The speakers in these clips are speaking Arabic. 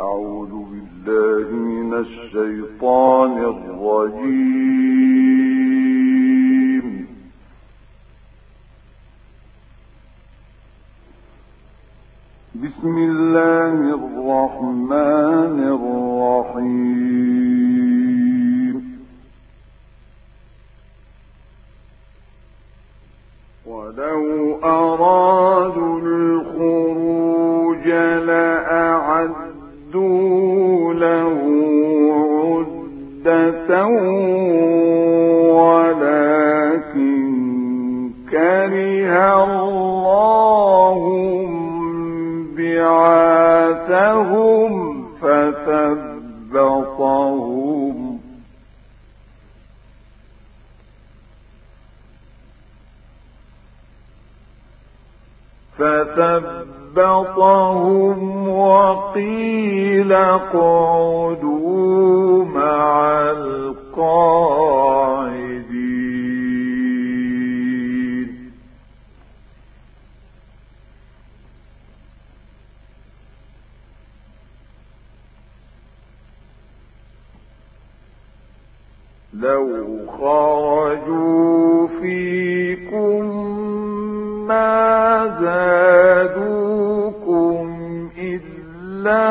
أعوذ بالله من الشيطان الرجيم. بسم الله الرحمن الرحيم. ولو أرادوا الخروج لأعدوا له عدة ولكن كره الله بعاثهم فثبطهم وقيل اقعدوا مع القاعدين. لو خرجوا فيكم ما زادوكم إلا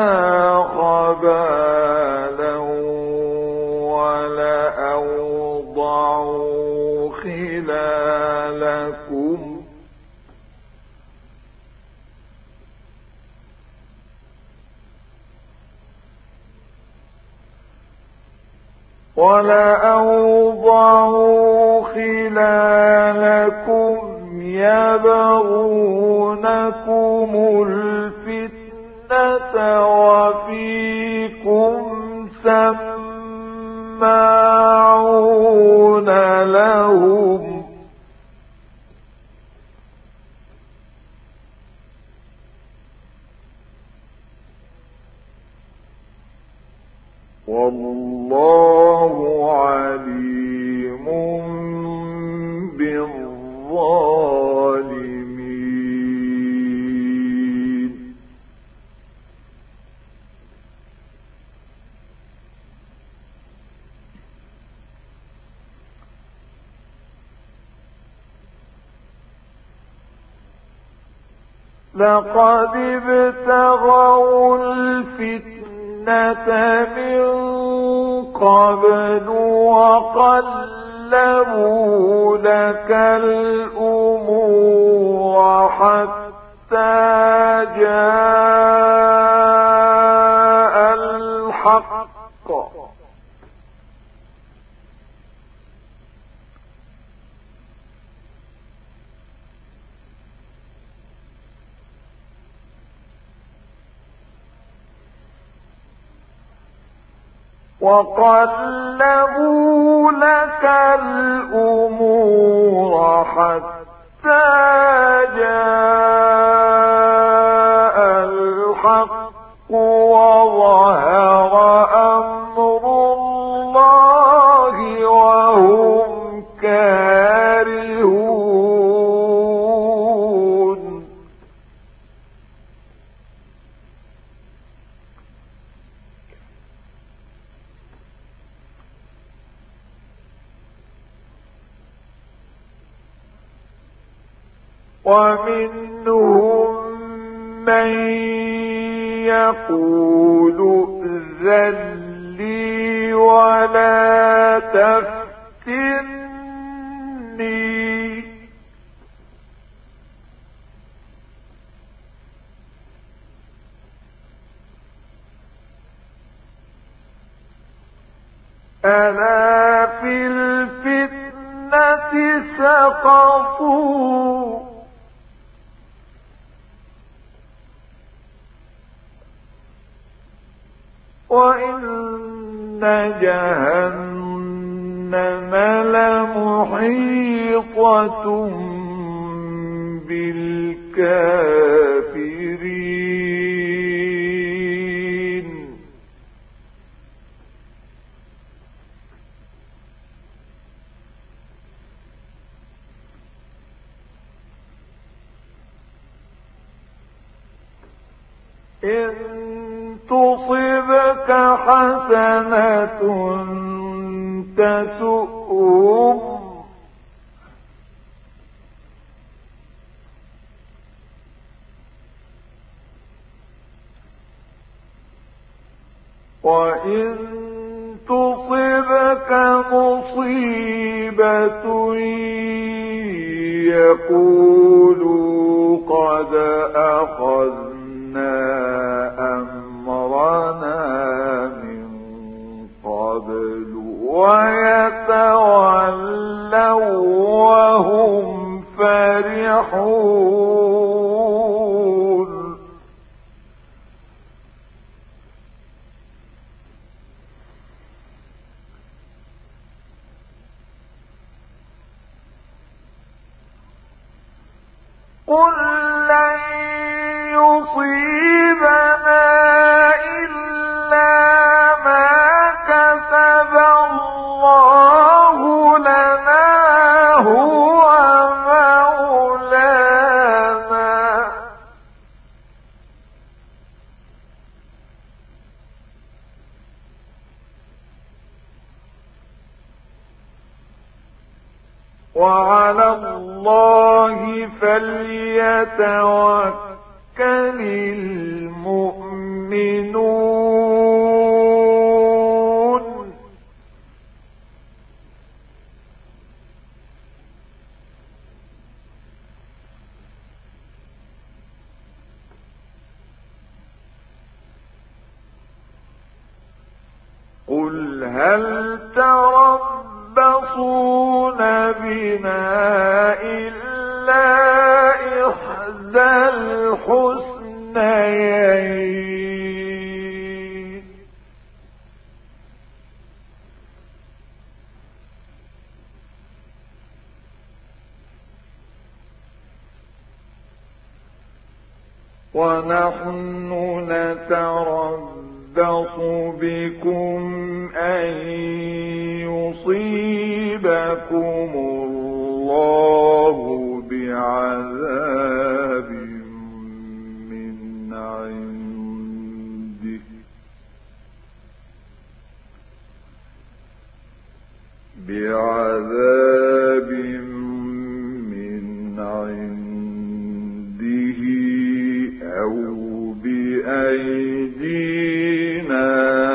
خبالا ولأوضعوا خلالكم يبغونكم الفتنة وفيكم سماعون لهم والله عليم بالظالمين. لقد ابتغوا الفتنة من قبل وقلبوا لك الأمور حتى جاء الحق وقلبوا لك الأمور حتى جاء الحق وظهر أمر الله وهم كارهون. ومنهم من يقول ائذن لي ولا تفتني ألا في الفتنة سقطوا وإن جهنم لمحيطة بالكافرين. إن تصبك حسنة تسؤهم وإن تصبك مصيبة يقولوا قد أخذنا أمرنا من قبل ويتولوا وهم فرحون قل لن يصيبنا إلا ما كتب الله لنا هو مولانا وعلى الله فليتوكل المؤمنون قل هل تربصون بنا إلا إحدى الحسنيين ونحن نتربص بكم أن يصيبكم الله بعذاب من عنده أو بأيدينا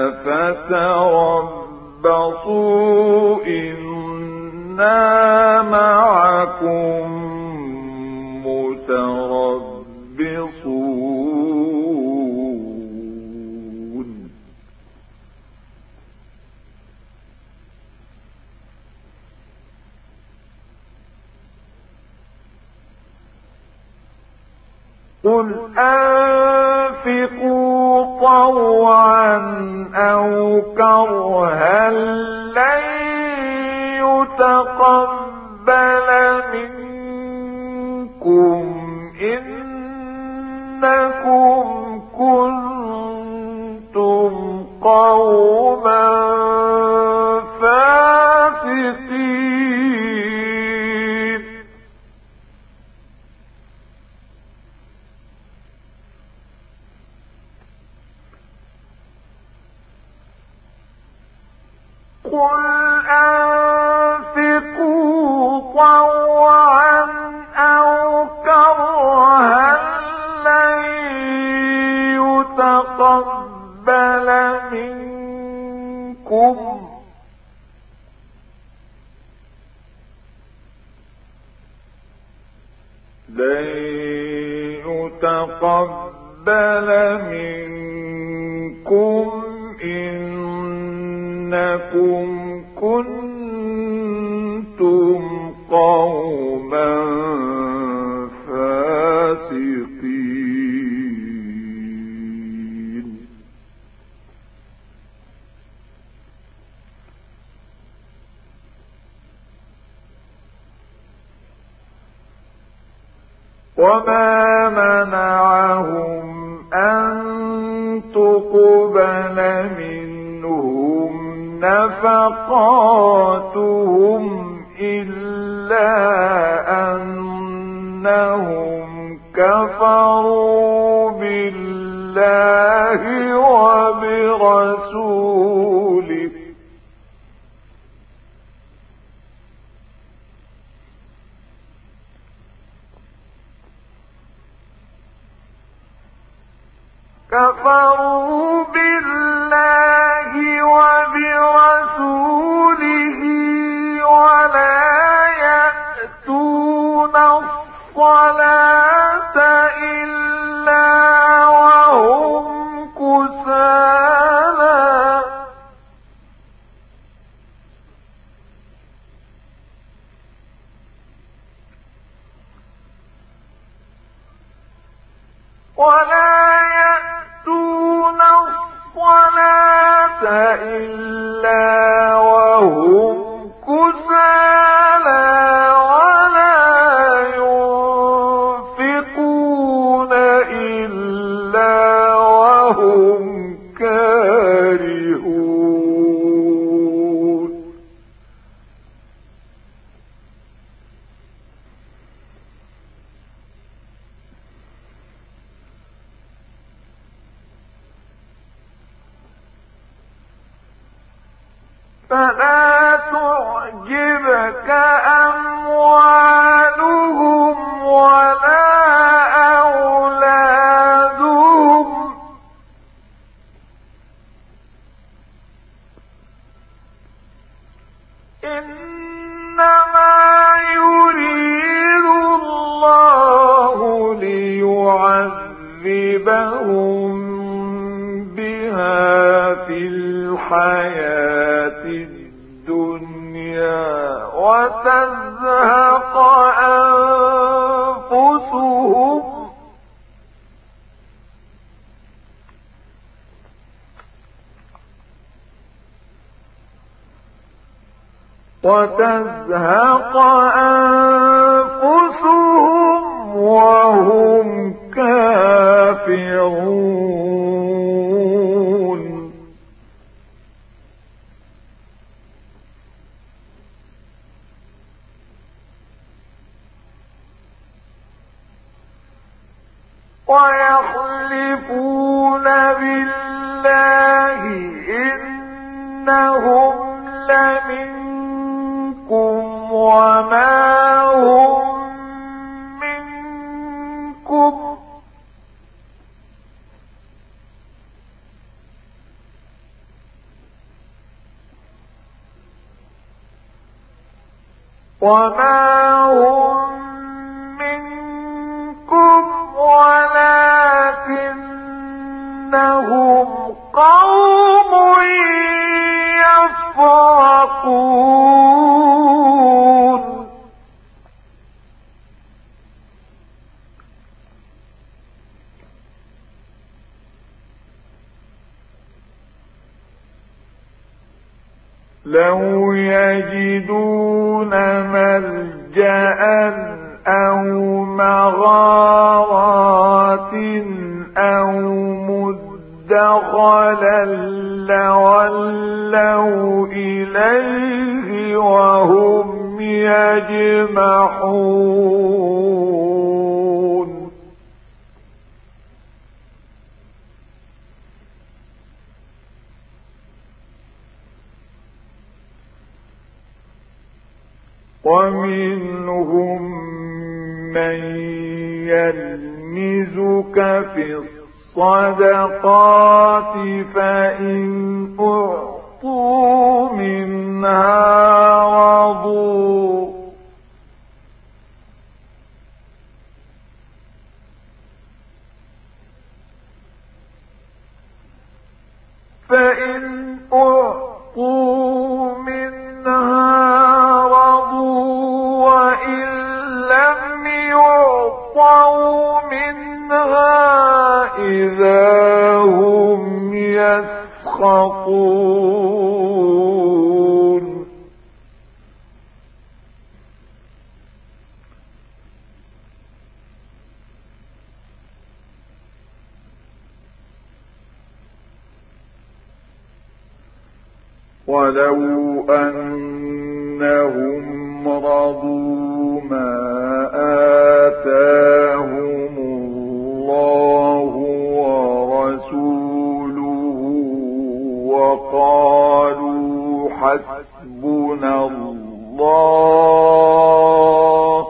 فتربصوا إنا معكم متربصون قل أنفقوا طوعا أو كرها لن يتقبل منكم إنكم كنتم قوما فاسقين قل أنفقوا طوعا أو كرها لن يتقبل منكم إنكم كنتم قوما فاسقين وما منعهم أن تقبل منهم نفقاتهم إلا أنهم كفروا بالله وبرسوله كفروا بالله وبرسوله ولا يأتون الصلاة إلا وهم كسالى ولا ينفقون إلا وهم كارهون فلا تعجبك أموالهم ولا أولادهم إنما يريد الله ليعذبهم بها في الحياة الدنيا وتزهق أنفسهم وهم كافرون ويحلفون بالله إنهم لمنكم وما هم منكم ولكنهم قوم يفرقون لو يجدون ملجأ أو مغارات أو مدخلا لولوا إليه وهم يجمحون ومنهم من يلمزك في الصدقات فإن أعطوا منها رضوا وإن لم يعطوا منها إذا هم يسخطون ولو أنهم رضوا ما آتاهم الله ورسوله وقالوا حسبنا الله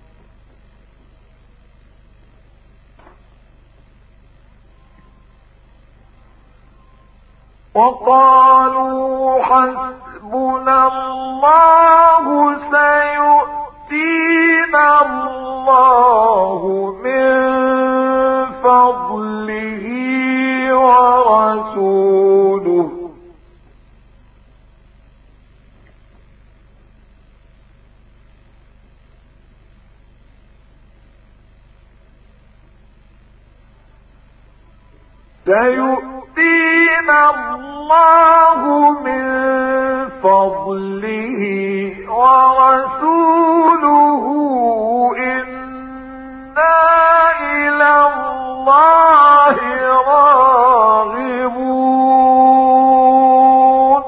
سيؤتينا الله من فضله ورسوله سيؤتينا الله من فضله ورسوله إنا إلى الله راغبون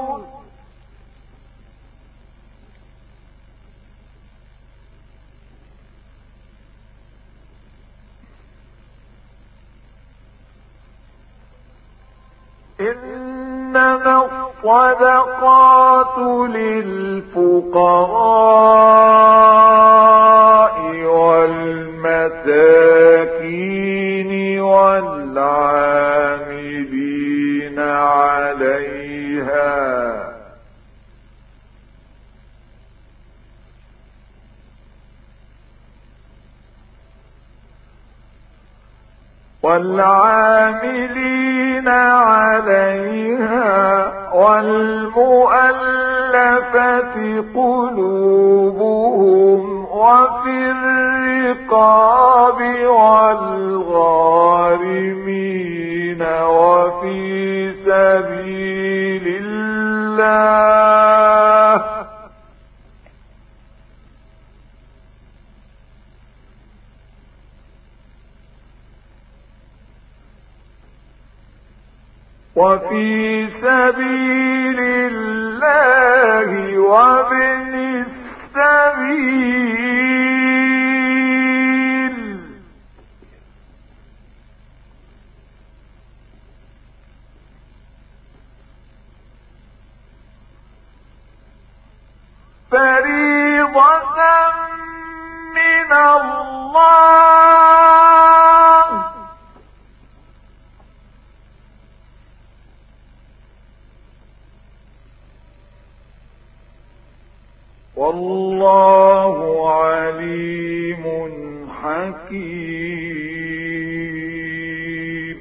إنما الصدقات للفقراء والمساكين والعاملين عليها والمؤلفة قلوبهم وفي الرقاب والغارمين وفي سبيل الله وابن السبيل فريضة من الله والله عليم حكيم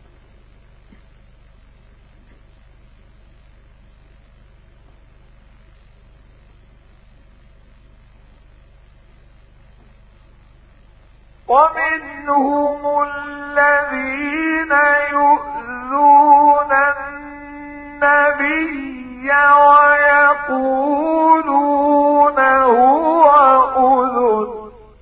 ومنهم الذين يؤذون النبي ويقولون هو أذن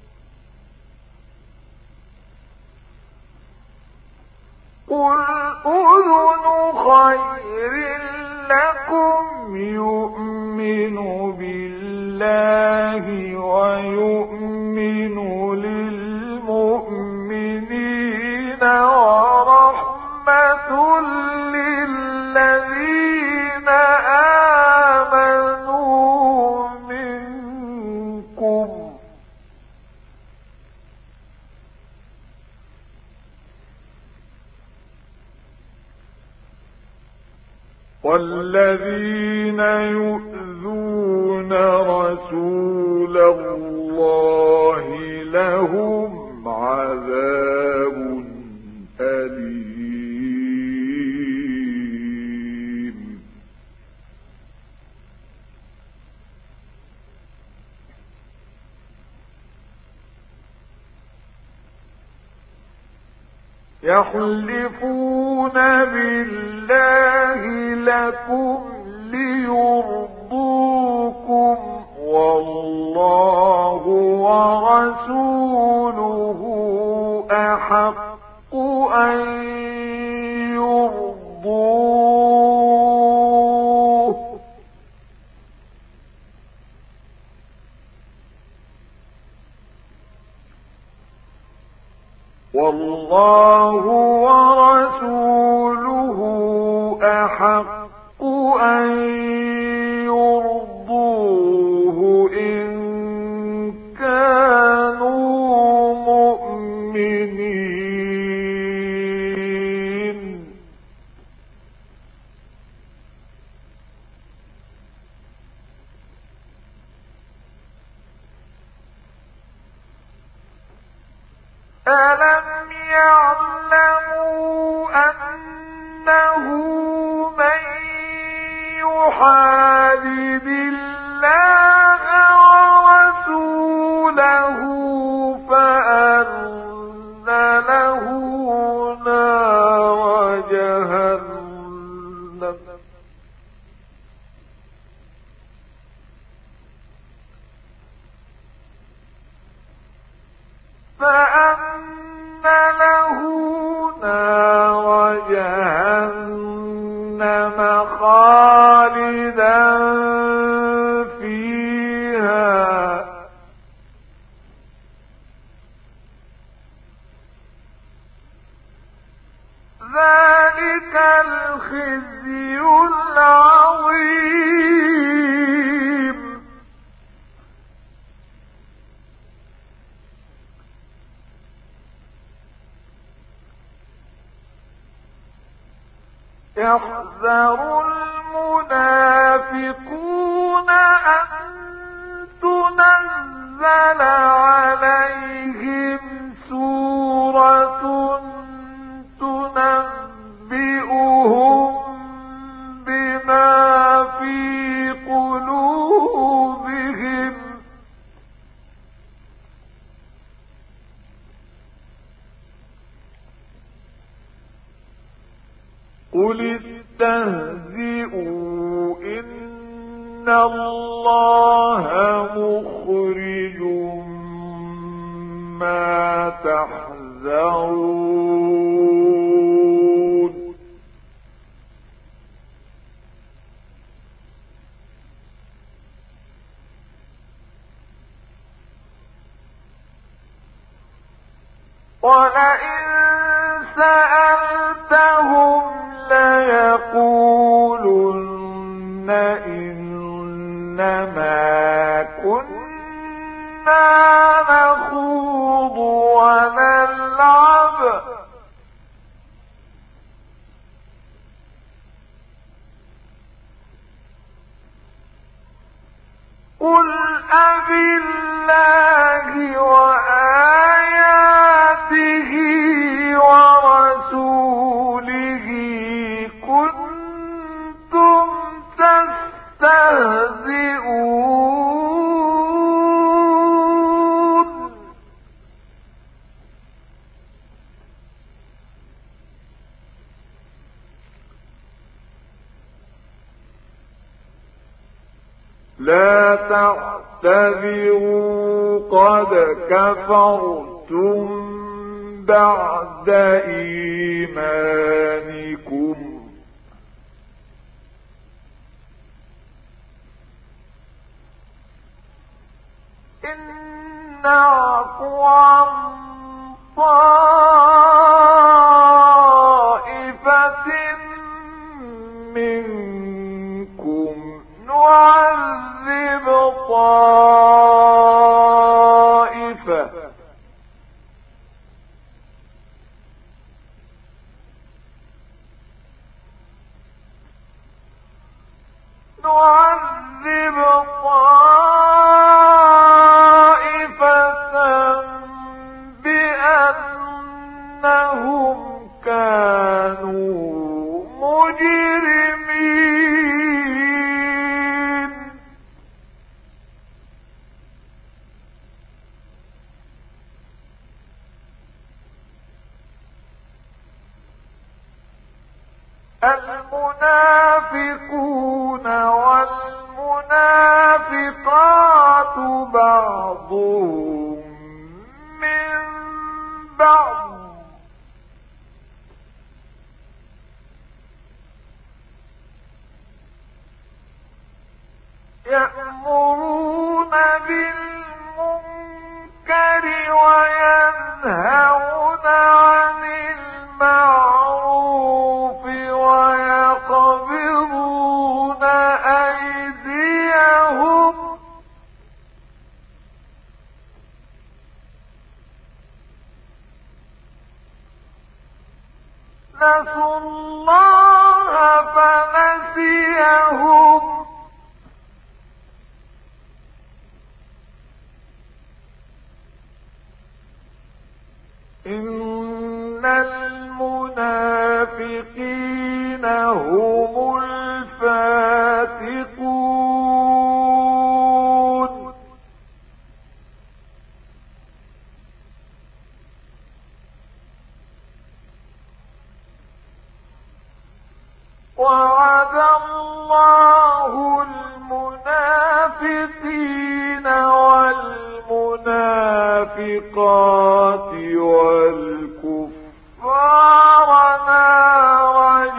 قل أذن خير لكم يؤمن بالله ويؤمن للمؤمنين ورحمة للذين آمنوا منكم والذين يؤذون رسول الله لهم عذاب أليم يحلفون بالله لكم ليرضوكم والله ورسوله أحق أن يرضوه والله ورسوله أحق أن يرضوه إن كانوا مؤمنين. ألم يعلموا أنه من يحادد الله ورسوله فأن له نار جهنم خالدا فيها ذلك الخزي العظيم. يحذر المنافقون أن تنزل عليهم سورة تنبئهم بما في قلوبهم قل استهزئوا إن الله مخرج ما تحذرون. ولئن سألتهم ليقولن إنما كنا نخوض ونلعب قل أبالله وآياته ورسوله كنتم تستهزئون. لا تعتذروا قد كفرتم بعد إيمانكم إن نعفو عن طائفة منكم نعذب طائفة بأنهم كانوا مجرمين. المنافقون والمنافقات بعضهم من بعض يأمرون بالمنكر وينهون عن المعروف ويقبضون هم الفاسقون وعد الله المنافقين والمنافقات والكفار نار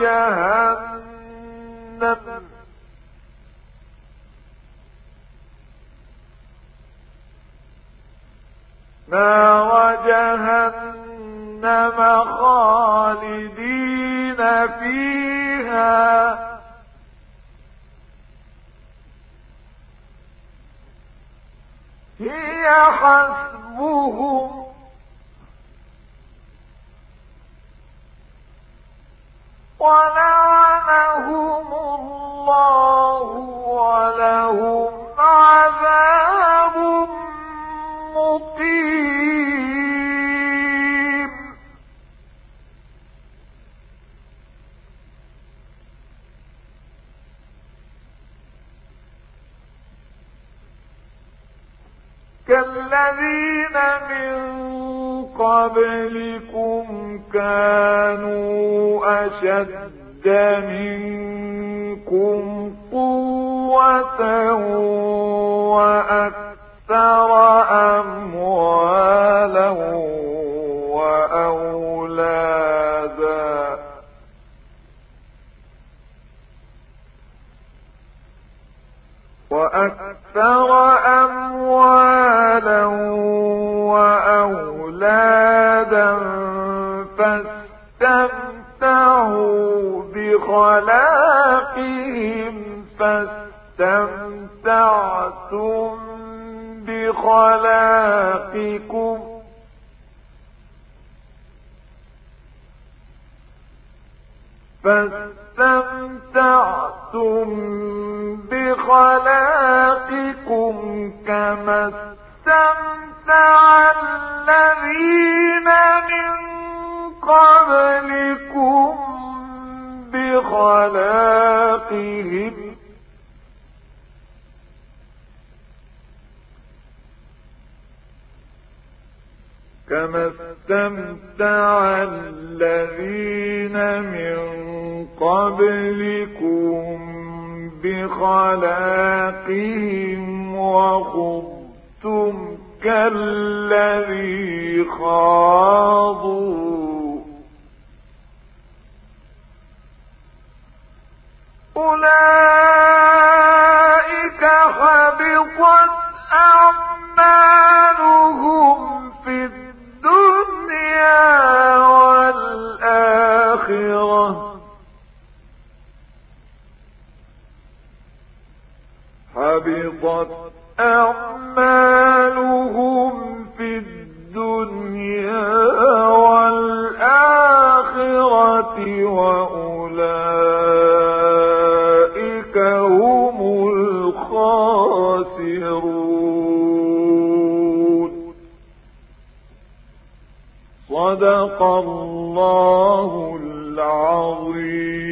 جهنم خالدين فيها هي حسبهم ولعنهم الله ولهم عذاب مقيم كالذين من قبلكم كانوا أشد منكم قوة وأكثر أموالا وأولادا فاستمتعوا فاستمتعتم بخلاقكم كما استمتع الذين من قبلكم بخلاقهم وخضتم كالذي خاضوا أولئك حبطت أعمالهم في الدنيا والآخرة وأولئك هم الخاسرون. صدق الله العظيم.